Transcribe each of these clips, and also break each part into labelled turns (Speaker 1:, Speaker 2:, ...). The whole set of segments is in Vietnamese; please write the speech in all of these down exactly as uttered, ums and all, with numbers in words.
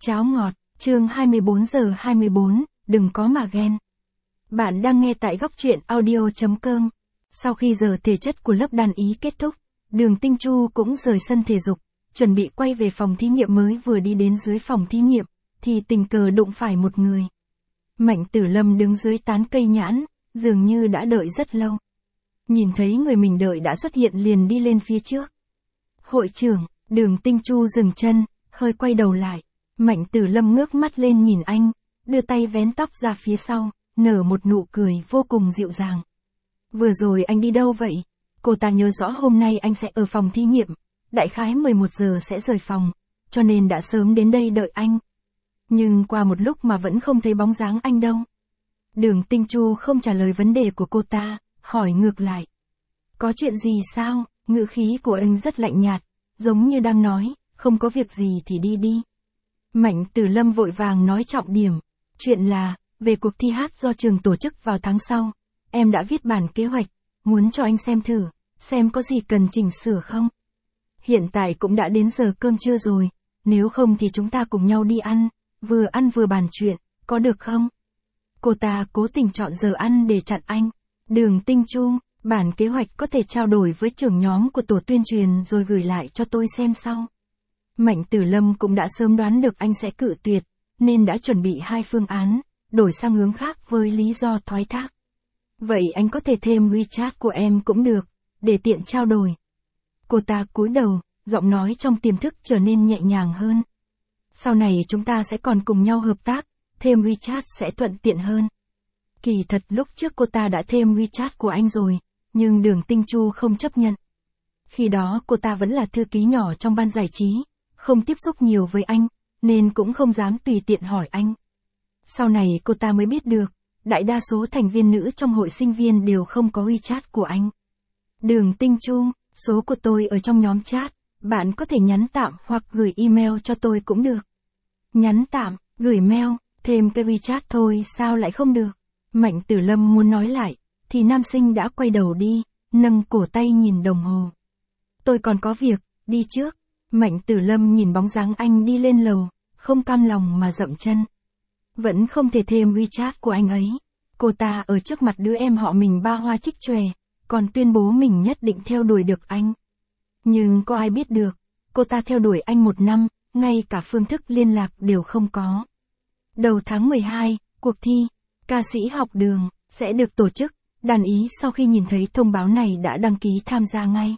Speaker 1: Cháo ngọt, chương hai mươi bốn giờ hai mươi bốn, đừng có mà ghen. Bạn đang nghe tại góc truyện audio chấm com. Sau khi giờ thể chất của lớp đàn ý kết thúc, Đường Tinh Chu cũng rời sân thể dục, chuẩn bị quay về phòng thí nghiệm. Mới vừa đi đến dưới phòng thí nghiệm, thì tình cờ đụng phải một người. Mạnh Tử Lâm đứng dưới tán cây nhãn, dường như đã đợi rất lâu. Nhìn thấy người mình đợi đã xuất hiện liền đi lên phía trước. Hội trưởng, Đường Tinh Chu dừng chân, hơi quay đầu lại. Mạnh Tử Lâm ngước mắt lên nhìn anh, đưa tay vén tóc ra phía sau, nở một nụ cười vô cùng dịu dàng. Vừa rồi anh đi đâu vậy? Cô ta nhớ rõ hôm nay anh sẽ ở phòng thí nghiệm, đại khái mười một giờ sẽ rời phòng, cho nên đã sớm đến đây đợi anh. Nhưng qua một lúc mà vẫn không thấy bóng dáng anh đâu. Đường Tinh Chu không trả lời vấn đề của cô ta, hỏi ngược lại. Có chuyện gì sao? Ngữ khí của anh rất lạnh nhạt, giống như đang nói, không có việc gì thì đi đi. Mạnh Tử Lâm vội vàng nói trọng điểm. Chuyện là, về cuộc thi hát do trường tổ chức vào tháng sau, em đã viết bản kế hoạch, muốn cho anh xem thử, xem có gì cần chỉnh sửa không. Hiện tại cũng đã đến giờ cơm trưa rồi, nếu không thì chúng ta cùng nhau đi ăn, vừa ăn vừa bàn chuyện, có được không? Cô ta cố tình chọn giờ ăn để chặn anh. Đường Tinh Chu, bản kế hoạch có thể trao đổi với trưởng nhóm của tổ tuyên truyền rồi gửi lại cho tôi xem sau. Mạnh Tử Lâm cũng đã sớm đoán được anh sẽ cự tuyệt, nên đã chuẩn bị hai phương án, đổi sang hướng khác với lý do thoái thác. Vậy anh có thể thêm WeChat của em cũng được, để tiện trao đổi. Cô ta cúi đầu, giọng nói trong tiềm thức trở nên nhẹ nhàng hơn. Sau này chúng ta sẽ còn cùng nhau hợp tác, thêm WeChat sẽ thuận tiện hơn. Kỳ thật lúc trước cô ta đã thêm WeChat của anh rồi, nhưng Đường Tinh Chu không chấp nhận. Khi đó cô ta vẫn là thư ký nhỏ trong ban giải trí, không tiếp xúc nhiều với anh, nên cũng không dám tùy tiện hỏi anh. Sau này cô ta mới biết được, đại đa số thành viên nữ trong hội sinh viên đều không có WeChat của anh. Đường Tinh Chu, số của tôi ở trong nhóm chat, bạn có thể nhắn tạm hoặc gửi email cho tôi cũng được. Nhắn tạm, gửi mail, thêm cái WeChat thôi sao lại không được? Mạnh Tử Lâm muốn nói lại, thì nam sinh đã quay đầu đi, nâng cổ tay nhìn đồng hồ. Tôi còn có việc, đi trước. Mạnh Tử Lâm nhìn bóng dáng anh đi lên lầu, không cam lòng mà dậm chân. Vẫn không thể thêm WeChat của anh ấy. Cô ta ở trước mặt đứa em họ mình ba hoa trích chòe, còn tuyên bố mình nhất định theo đuổi được anh. Nhưng có ai biết được, cô ta theo đuổi anh một năm, ngay cả phương thức liên lạc đều không có. Đầu tháng mười hai, cuộc thi, ca sĩ học đường, sẽ được tổ chức. Đàn ý sau khi nhìn thấy thông báo này đã đăng ký tham gia ngay.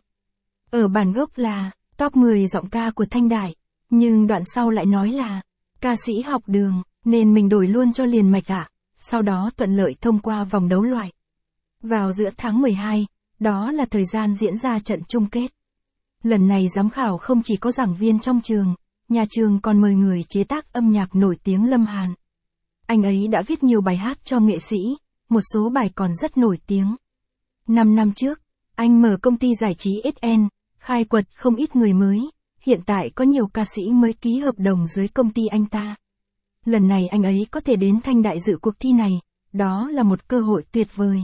Speaker 1: Ở bản gốc là top mười giọng ca của Thanh Đại, nhưng đoạn sau lại nói là ca sĩ học đường, nên mình đổi luôn cho liền mạch ạ, à. Sau đó thuận lợi thông qua vòng đấu loại. Vào giữa tháng mười hai, đó là thời gian diễn ra trận chung kết. Lần này giám khảo không chỉ có giảng viên trong trường, nhà trường còn mời người chế tác âm nhạc nổi tiếng Lâm Hàn. Anh ấy đã viết nhiều bài hát cho nghệ sĩ, một số bài còn rất nổi tiếng. Năm năm trước, anh mở công ty giải trí ét en, khai quật không ít người mới, hiện tại có nhiều ca sĩ mới ký hợp đồng dưới công ty anh ta. Lần này anh ấy có thể đến Thanh Đại dự cuộc thi này, đó là một cơ hội tuyệt vời.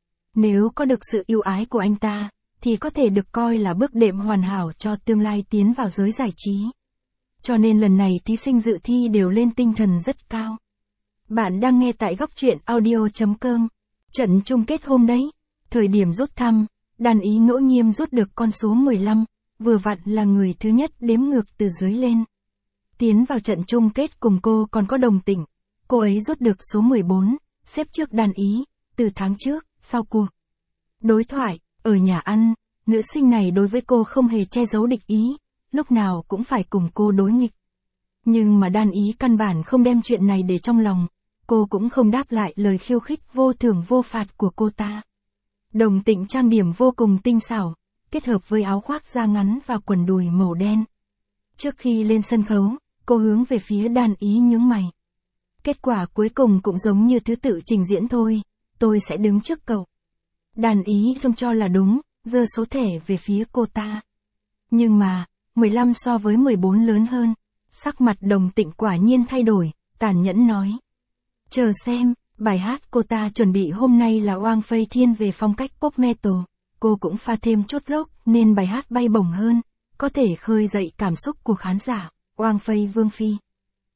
Speaker 1: Nếu có được sự yêu ái của anh ta, thì có thể được coi là bước đệm hoàn hảo cho tương lai tiến vào giới giải trí. Cho nên lần này thí sinh dự thi đều lên tinh thần rất cao. Bạn đang nghe tại góc truyện audio chấm com. Trận chung kết hôm đấy, thời điểm rút thăm, đàn ý ngẫu nhiên rút được con số mười lăm, vừa vặn là người thứ nhất đếm ngược từ dưới lên. Tiến vào trận chung kết cùng cô còn có Đồng Tịnh, cô ấy rút được số mười bốn, xếp trước đàn ý, từ tháng trước, sau cuộc đối thoại, ở nhà ăn, nữ sinh này đối với cô không hề che giấu địch ý, lúc nào cũng phải cùng cô đối nghịch. Nhưng mà đàn ý căn bản không đem chuyện này để trong lòng, cô cũng không đáp lại lời khiêu khích vô thưởng vô phạt của cô ta. Đồng Tịnh trang điểm vô cùng tinh xảo, kết hợp với áo khoác da ngắn và quần đùi màu đen. Trước khi lên sân khấu, cô hướng về phía đàn ý nhướng mày. Kết quả cuối cùng cũng giống như thứ tự trình diễn thôi, tôi sẽ đứng trước cậu. Đàn ý trông cho là đúng, giơ số thẻ về phía cô ta. Nhưng mà, mười lăm so với mười bốn lớn hơn, sắc mặt Đồng Tịnh quả nhiên thay đổi, tàn nhẫn nói. Chờ xem, bài hát cô ta chuẩn bị hôm nay là Oang Phây thiên về phong cách pop metal, cô cũng pha thêm chút rock nên bài hát bay bổng hơn, có thể khơi dậy cảm xúc của khán giả. Oang Phây Vương Phi.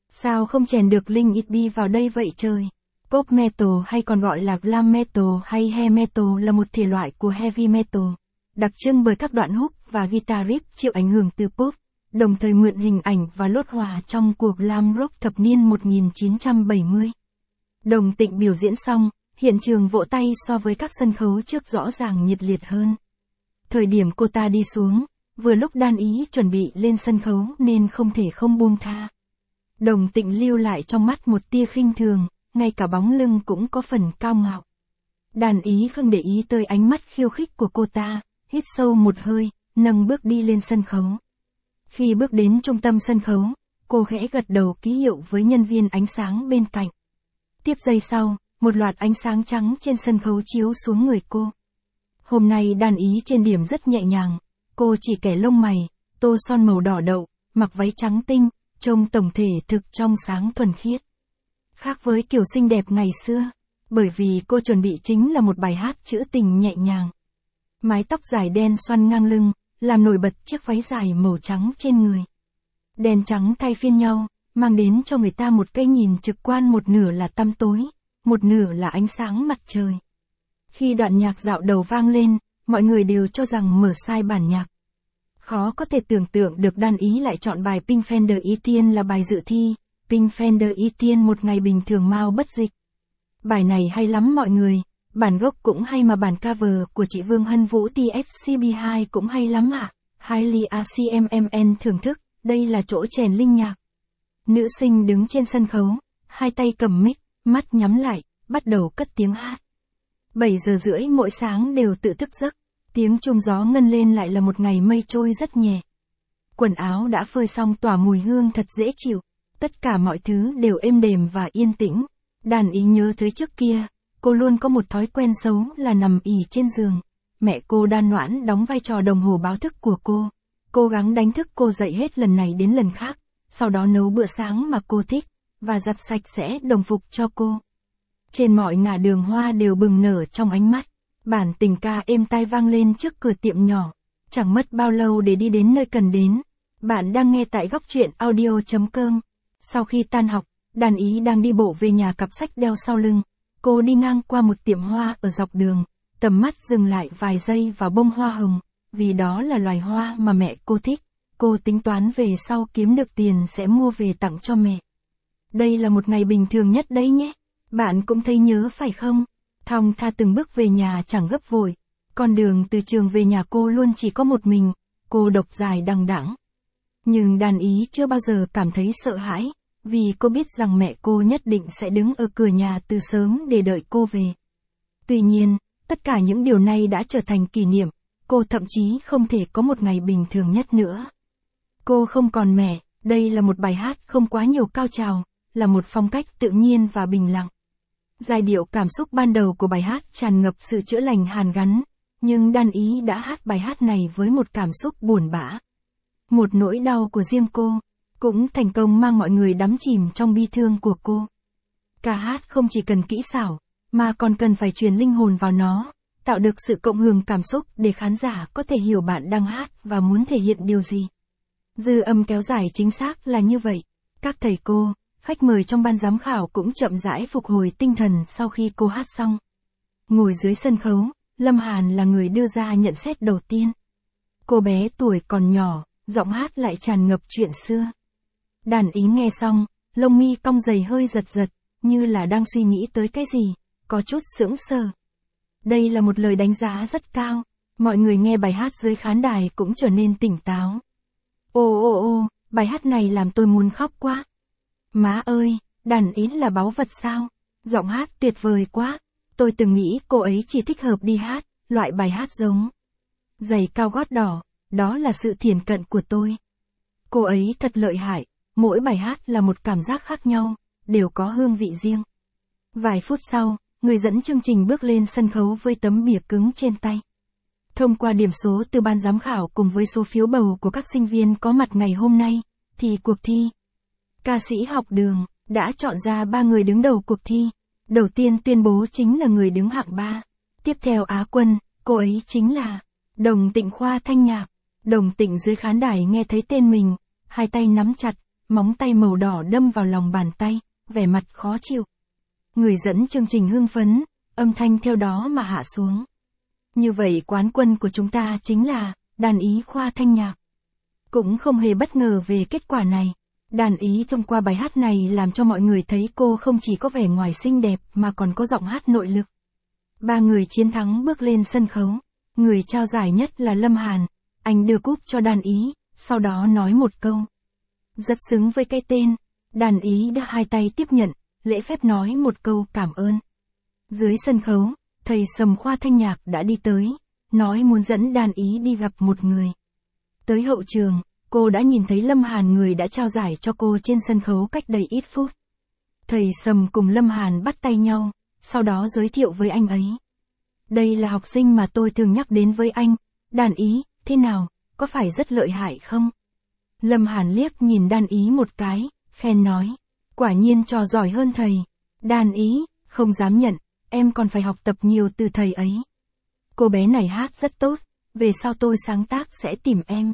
Speaker 1: Sao không chèn được Link It Be vào đây vậy trời? Pop metal hay còn gọi là glam metal hay hair metal là một thể loại của heavy metal, đặc trưng bởi các đoạn hook và guitar riff chịu ảnh hưởng từ pop, đồng thời mượn hình ảnh và lốt hòa trong cuộc glam rock thập niên một nghìn chín trăm bảy mươi. Đồng Tịnh biểu diễn xong, hiện trường vỗ tay so với các sân khấu trước rõ ràng nhiệt liệt hơn. Thời điểm cô ta đi xuống, vừa lúc Đan Ý chuẩn bị lên sân khấu nên không thể không buông tha. Đồng Tịnh lưu lại trong mắt một tia khinh thường, ngay cả bóng lưng cũng có phần cao ngạo. Đàn Ý không để ý tới ánh mắt khiêu khích của cô ta, hít sâu một hơi, nâng bước đi lên sân khấu. Khi bước đến trung tâm sân khấu, cô khẽ gật đầu ký hiệu với nhân viên ánh sáng bên cạnh. Tiếp giây sau, một loạt ánh sáng trắng trên sân khấu chiếu xuống người cô. Hôm nay Đàn Ý trên điểm rất nhẹ nhàng, cô chỉ kẻ lông mày, tô son màu đỏ đậu, mặc váy trắng tinh, trông tổng thể thực trong sáng thuần khiết. Khác với kiểu xinh đẹp ngày xưa, bởi vì cô chuẩn bị chính là một bài hát trữ tình nhẹ nhàng. Mái tóc dài đen xoăn ngang lưng, làm nổi bật chiếc váy dài màu trắng trên người. Đen trắng thay phiên nhau, mang đến cho người ta một cái nhìn trực quan, một nửa là tăm tối, một nửa là ánh sáng mặt trời. Khi đoạn nhạc dạo đầu vang lên, mọi người đều cho rằng mở sai bản nhạc. Khó có thể tưởng tượng được Đan Ý lại chọn bài Pink Fender Etienne là bài dự thi, Pink Fender Etienne một ngày bình thường mau bất dịch. Bài này hay lắm mọi người, bản gốc cũng hay mà bản cover của chị Vương Hân Vũ T F C B hai cũng hay lắm ạ. À. Highly A C M M N thưởng thức, đây là chỗ chèn linh nhạc. Nữ sinh đứng trên sân khấu, hai tay cầm mic, mắt nhắm lại, bắt đầu cất tiếng hát. bảy giờ rưỡi mỗi sáng đều tự thức giấc, tiếng chuông gió ngân lên lại là một ngày mây trôi rất nhẹ. Quần áo đã phơi xong tỏa mùi hương thật dễ chịu, tất cả mọi thứ đều êm đềm và yên tĩnh. Đàn Ý nhớ tới trước kia, cô luôn có một thói quen xấu là nằm ì trên giường. Mẹ cô Đan Noãn đóng vai trò đồng hồ báo thức của cô, cố gắng đánh thức cô dậy hết lần này đến lần khác, sau đó nấu bữa sáng mà cô thích, và giặt sạch sẽ đồng phục cho cô. Trên mọi ngả đường hoa đều bừng nở trong ánh mắt, bản tình ca êm tai vang lên trước cửa tiệm nhỏ. Chẳng mất bao lâu để đi đến nơi cần đến. Bạn đang nghe tại góc truyện audio chấm com. Sau khi tan học, Đàn Ý đang đi bộ về nhà cặp sách đeo sau lưng. Cô đi ngang qua một tiệm hoa ở dọc đường, tầm mắt dừng lại vài giây vào bông hoa hồng, vì đó là loài hoa mà mẹ cô thích. Cô tính toán về sau kiếm được tiền sẽ mua về tặng cho mẹ. Đây là một ngày bình thường nhất đấy nhé. Bạn cũng thấy nhớ phải không? Thong tha từng bước về nhà chẳng gấp vội. Con đường từ trường về nhà cô luôn chỉ có một mình, cô độc dài đằng đẵng. Nhưng Đàn Ý chưa bao giờ cảm thấy sợ hãi, vì cô biết rằng mẹ cô nhất định sẽ đứng ở cửa nhà từ sớm để đợi cô về. Tuy nhiên, tất cả những điều này đã trở thành kỷ niệm, cô thậm chí không thể có một ngày bình thường nhất nữa. Cô không còn mẹ, đây là một bài hát không quá nhiều cao trào, là một phong cách tự nhiên và bình lặng. Giai điệu cảm xúc ban đầu của bài hát tràn ngập sự chữa lành hàn gắn, nhưng Đan Ý đã hát bài hát này với một cảm xúc buồn bã. Một nỗi đau của riêng cô, cũng thành công mang mọi người đắm chìm trong bi thương của cô. Ca hát không chỉ cần kỹ xảo, mà còn cần phải truyền linh hồn vào nó, tạo được sự cộng hưởng cảm xúc để khán giả có thể hiểu bạn đang hát và muốn thể hiện điều gì. Dư âm kéo dài chính xác là như vậy. Các thầy cô, khách mời trong ban giám khảo cũng chậm rãi phục hồi tinh thần sau khi cô hát xong. Ngồi dưới sân khấu, Lâm Hàn là người đưa ra nhận xét đầu tiên. Cô bé tuổi còn nhỏ, giọng hát lại tràn ngập chuyện xưa. Đàn Ý nghe xong, lông mi cong dày hơi giật giật, như là đang suy nghĩ tới cái gì, có chút sững sờ. Đây là một lời đánh giá rất cao, mọi người nghe bài hát dưới khán đài cũng trở nên tỉnh táo. Ô ô ô, bài hát này làm tôi muốn khóc quá. Má ơi, Đàn Ý là báu vật sao? Giọng hát tuyệt vời quá. Tôi từng nghĩ cô ấy chỉ thích hợp đi hát, loại bài hát giống giày cao gót đỏ, đó là sự thiển cận của tôi. Cô ấy thật lợi hại, mỗi bài hát là một cảm giác khác nhau, đều có hương vị riêng. Vài phút sau, người dẫn chương trình bước lên sân khấu với tấm bìa cứng trên tay. Thông qua điểm số từ ban giám khảo cùng với số phiếu bầu của các sinh viên có mặt ngày hôm nay, thì cuộc thi Ca sĩ học đường đã chọn ra ba người đứng đầu cuộc thi. Đầu tiên tuyên bố chính là người đứng hạng ba. Tiếp theo Á quân, cô ấy chính là Đồng Tịnh Khoa Thanh Nhạc. Đồng Tịnh dưới khán đài nghe thấy tên mình, hai tay nắm chặt, móng tay màu đỏ đâm vào lòng bàn tay, vẻ mặt khó chịu. Người dẫn chương trình hưng phấn, âm thanh theo đó mà hạ xuống. Như vậy quán quân của chúng ta chính là đàn ý Khoa Thanh Nhạc. Cũng không hề bất ngờ về kết quả này. Đàn ý thông qua bài hát này làm cho mọi người thấy cô không chỉ có vẻ ngoài xinh đẹp mà còn có giọng hát nội lực. Ba người chiến thắng bước lên sân khấu. Người trao giải nhất là Lâm Hàn. Anh đưa cúp cho đàn ý, sau đó nói một câu. Rất xứng với cái tên. Đàn ý đã hai tay tiếp nhận, lễ phép nói một câu cảm ơn. Dưới sân khấu, thầy Sầm Khoa Thanh Nhạc đã đi tới, nói muốn dẫn đàn ý đi gặp một người. Tới hậu trường, cô đã nhìn thấy Lâm Hàn, người đã trao giải cho cô trên sân khấu cách đây ít phút. Thầy Sầm cùng Lâm Hàn bắt tay nhau, sau đó giới thiệu với anh ấy. Đây là học sinh mà tôi thường nhắc đến với anh, đàn ý, thế nào, có phải rất lợi hại không? Lâm Hàn liếc nhìn đàn ý một cái, khen nói, quả nhiên trò giỏi hơn thầy. Đàn ý, không dám nhận, em còn phải học tập nhiều từ thầy ấy. Cô bé này hát rất tốt, về sau tôi sáng tác sẽ tìm em.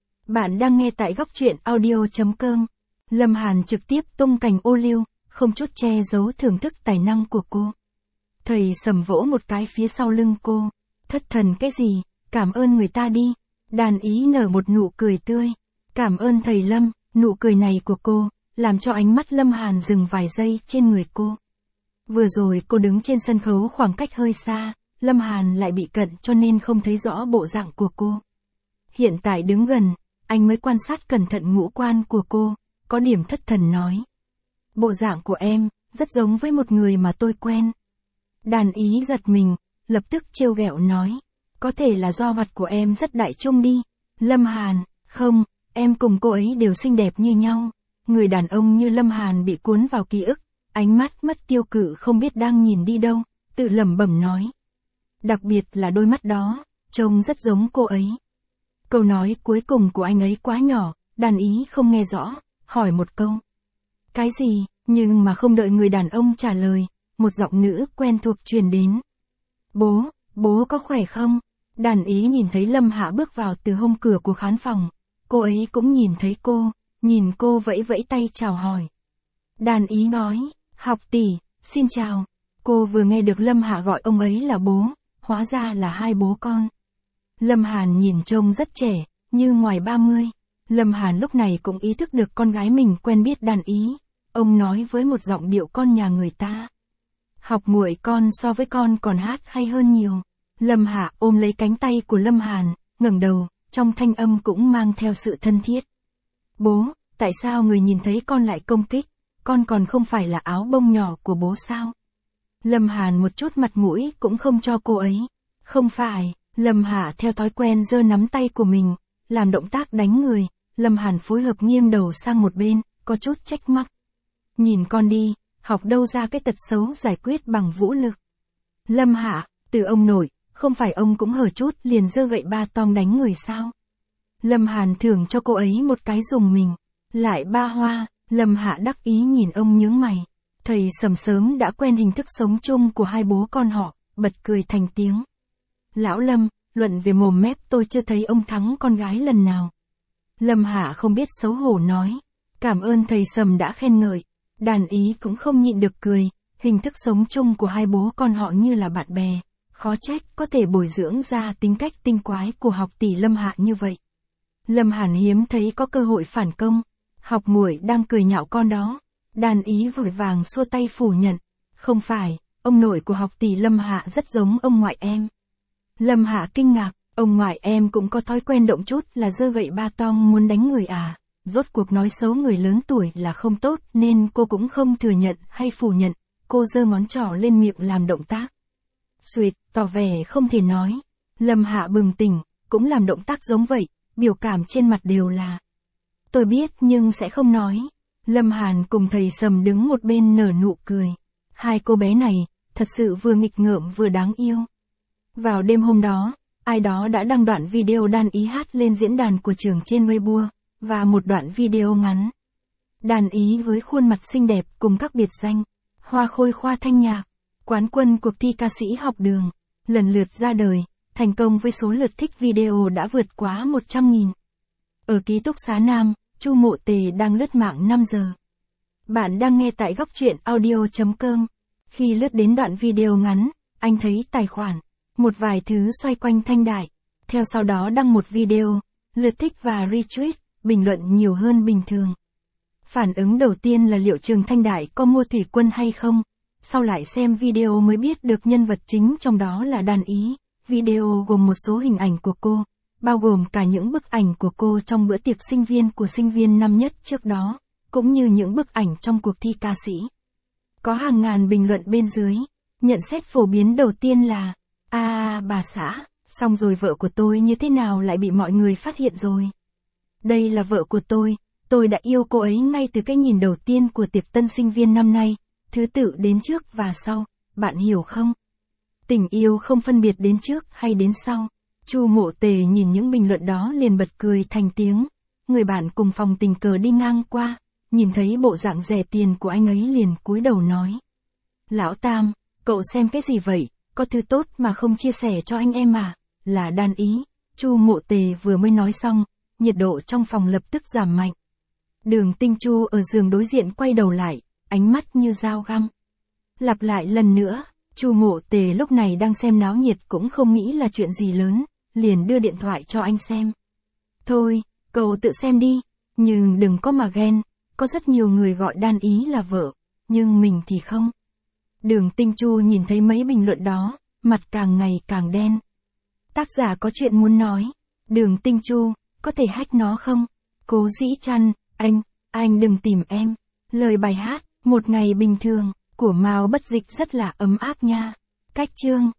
Speaker 1: Bạn đang nghe tại góc truyện audio chấm com. Lâm Hàn trực tiếp tung cành ô liu, không chút che giấu thưởng thức tài năng của cô. Thầy Sầm vỗ một cái phía sau lưng cô. Thất thần cái gì, cảm ơn người ta đi. Đàn ý nở một nụ cười tươi. Cảm ơn thầy Lâm. Nụ cười này của cô, làm cho ánh mắt Lâm Hàn dừng vài giây trên người cô. Vừa rồi cô đứng trên sân khấu khoảng cách hơi xa, Lâm Hàn lại bị cận cho nên không thấy rõ bộ dạng của cô. Hiện tại đứng gần, anh mới quan sát cẩn thận ngũ quan của cô, có điểm thất thần nói. Bộ dạng của em, rất giống với một người mà tôi quen. Đàn ý giật mình, lập tức trêu ghẹo nói. Có thể là do mặt của em rất đại trung đi. Lâm Hàn, không, em cùng cô ấy đều xinh đẹp như nhau. Người đàn ông như Lâm Hàn bị cuốn vào ký ức, ánh mắt mất tiêu cự không biết đang nhìn đi đâu, tự lẩm bẩm nói. Đặc biệt là đôi mắt đó, trông rất giống cô ấy. Câu nói cuối cùng của anh ấy quá nhỏ, đàn ý không nghe rõ, hỏi một câu. Cái gì, nhưng mà không đợi người đàn ông trả lời, một giọng nữ quen thuộc truyền đến. Bố, bố có khỏe không? Đàn ý nhìn thấy Lâm Hạ bước vào từ hông cửa của khán phòng, cô ấy cũng nhìn thấy cô, nhìn cô vẫy vẫy tay chào hỏi. Đàn ý nói, học tỷ, xin chào. Cô vừa nghe được Lâm Hạ gọi ông ấy là bố, hóa ra là hai bố con. Lâm Hàn nhìn trông rất trẻ, như ngoài ba mươi. Lâm Hàn lúc này cũng ý thức được con gái mình quen biết đàn ý. Ông nói với một giọng điệu con nhà người ta. Học muội con so với con còn hát hay hơn nhiều. Lâm Hạ ôm lấy cánh tay của Lâm Hàn, ngẩng đầu, trong thanh âm cũng mang theo sự thân thiết. Bố, tại sao người nhìn thấy con lại công kích? Con còn không phải là áo bông nhỏ của bố sao? Lâm Hàn một chút mặt mũi cũng không cho cô ấy. Không phải, Lâm Hạ theo thói quen giơ nắm tay của mình, làm động tác đánh người. Lâm Hàn phối hợp nghiêng đầu sang một bên, có chút trách móc. Nhìn con đi, học đâu ra cái tật xấu giải quyết bằng vũ lực. Lâm Hạ, từ ông nội, không phải ông cũng hở chút liền giơ gậy ba tong đánh người sao? Lâm Hàn thưởng cho cô ấy một cái dùng mình. Lại ba hoa, Lâm Hạ đắc ý nhìn ông nhướng mày. Thầy Sầm sớm đã quen hình thức sống chung của hai bố con họ, bật cười thành tiếng. Lão Lâm, luận về mồm mép tôi chưa thấy ông thắng con gái lần nào. Lâm Hạ không biết xấu hổ nói. Cảm ơn thầy Sầm đã khen ngợi. Đàn ý cũng không nhịn được cười, hình thức sống chung của hai bố con họ như là bạn bè. Khó trách có thể bồi dưỡng ra tính cách tinh quái của học tỷ Lâm Hạ như vậy. Lâm Hàn hiếm thấy có cơ hội phản công. Học muội đang cười nhạo con đó. Đàn ý vội vàng xua tay phủ nhận. Không phải, ông nội của học tỷ Lâm Hạ rất giống ông ngoại em. Lâm Hạ kinh ngạc, ông ngoại em cũng có thói quen động chút là giơ gậy ba tong muốn đánh người à. Rốt cuộc nói xấu người lớn tuổi là không tốt nên cô cũng không thừa nhận hay phủ nhận. Cô giơ ngón trỏ lên miệng làm động tác. Xuệt, tỏ vẻ không thể nói. Lâm Hạ bừng tỉnh, cũng làm động tác giống vậy, biểu cảm trên mặt đều là. Tôi biết nhưng sẽ không nói. Lâm Hàn cùng thầy Sầm đứng một bên nở nụ cười. Hai cô bé này, thật sự vừa nghịch ngợm vừa đáng yêu. Vào đêm hôm đó, ai đó đã đăng đoạn video đàn ý hát lên diễn đàn của trường trên Weibo, và một đoạn video ngắn. Đàn ý với khuôn mặt xinh đẹp cùng các biệt danh, Hoa Khôi Khoa Thanh Nhạc, quán quân cuộc thi ca sĩ học đường, lần lượt ra đời, thành công với số lượt thích video đã vượt quá một trăm nghìn. Ở ký túc xá Nam, Chu Mộ Tề đang lướt mạng năm giờ. Bạn đang nghe tại góc truyện audio chấm com. Khi lướt đến đoạn video ngắn, anh thấy tài khoản, một vài thứ xoay quanh Thanh Đại. Theo sau đó đăng một video, lượt thích và retweet, bình luận nhiều hơn bình thường. Phản ứng đầu tiên là liệu Trường Thanh Đại có mua thủy quân hay không? Sau lại xem video mới biết được nhân vật chính trong đó là Đan Ý. Video gồm một số hình ảnh của cô, bao gồm cả những bức ảnh của cô trong bữa tiệc sinh viên của sinh viên năm nhất trước đó, cũng như những bức ảnh trong cuộc thi ca sĩ. Có hàng ngàn bình luận bên dưới. Nhận xét phổ biến đầu tiên là: À bà xã, xong rồi vợ của tôi như thế nào lại bị mọi người phát hiện rồi. Đây là vợ của tôi, tôi đã yêu cô ấy ngay từ cái nhìn đầu tiên của tiệc tân sinh viên năm nay, thứ tự đến trước và sau, bạn hiểu không? Tình yêu không phân biệt đến trước hay đến sau. Chu Mộ Tề nhìn những bình luận đó liền bật cười thành tiếng. Người bạn cùng phòng tình cờ đi ngang qua, nhìn thấy bộ dạng rẻ tiền của anh ấy liền cúi đầu nói: Lão Tam, cậu xem cái gì vậy, có thứ tốt mà không chia sẻ cho anh em à, là Đan Ý. Chu Mộ Tề vừa mới nói xong, nhiệt độ trong phòng lập tức giảm mạnh. Đường Tinh Chu ở giường đối diện quay đầu lại, ánh mắt như dao găm. Lặp lại lần nữa, Chu Mộ Tề lúc này đang xem náo nhiệt cũng không nghĩ là chuyện gì lớn, liền đưa điện thoại cho anh xem. Thôi, cậu tự xem đi, nhưng đừng có mà ghen, có rất nhiều người gọi Đan Ý là vợ, nhưng mình thì không. Đường Tinh Chu nhìn thấy mấy bình luận đó, mặt càng ngày càng đen. Tác giả có chuyện muốn nói. Đường Tinh Chu, có thể hack nó không? Cố Dĩ Trăn, anh, anh đừng tìm em. Lời bài hát, một ngày bình thường, của Mao Bất Dịch rất là ấm áp nha. Cách chương.